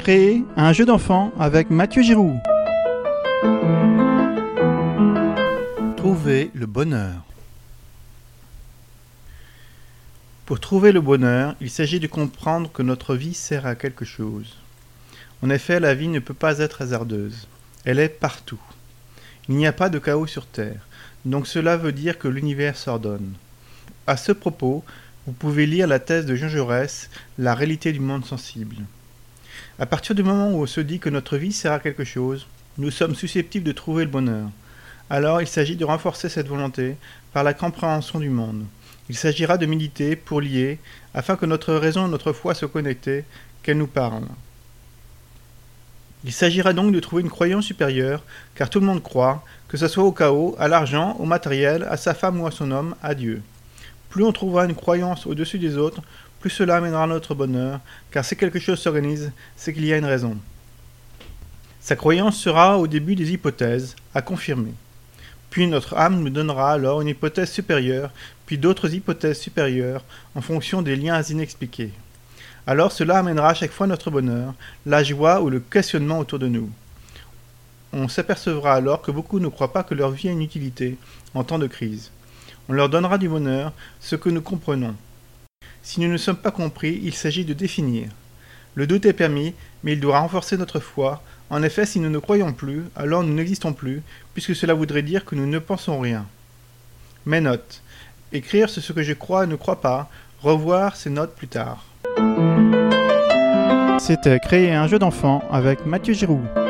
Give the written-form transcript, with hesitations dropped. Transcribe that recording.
Créer un jeu d'enfant avec Mathieu Giroux. Trouver le bonheur. Pour trouver le bonheur, il s'agit de comprendre que notre vie sert à quelque chose. En effet, la vie ne peut pas être hasardeuse. Elle est partout. Il n'y a pas de chaos sur Terre, donc cela veut dire que l'univers s'ordonne. À ce propos, vous pouvez lire la thèse de Jean Jaurès, La réalité du monde sensible. À partir du moment où on se dit que notre vie sert à quelque chose, nous sommes susceptibles de trouver le bonheur. Alors il s'agit de renforcer cette volonté par la compréhension du monde. Il s'agira de méditer pour lier, afin que notre raison et notre foi soient connectées, qu'elles nous parlent. Il s'agira donc de trouver une croyance supérieure, car tout le monde croit, que ce soit au chaos, à l'argent, au matériel, à sa femme ou à son homme, à Dieu. Plus on trouvera une croyance au-dessus des autres, plus cela amènera notre bonheur, car si quelque chose s'organise, c'est qu'il y a une raison. Sa croyance sera au début des hypothèses, à confirmer. Puis notre âme nous donnera alors une hypothèse supérieure, puis d'autres hypothèses supérieures, en fonction des liens inexpliqués. Alors cela amènera à chaque fois notre bonheur, la joie ou le questionnement autour de nous. On s'apercevra alors que beaucoup ne croient pas que leur vie a une utilité en temps de crise. On leur donnera du bonheur, ce que nous comprenons. Si nous ne sommes pas compris, il s'agit de définir. Le doute est permis, mais il doit renforcer notre foi. En effet, si nous ne croyons plus, alors nous n'existons plus, puisque cela voudrait dire que nous ne pensons rien. Mes notes. Écrire sur ce que je crois et ne crois pas. Revoir ces notes plus tard. C'était Créer un jeu d'enfant avec Mathieu Giroux.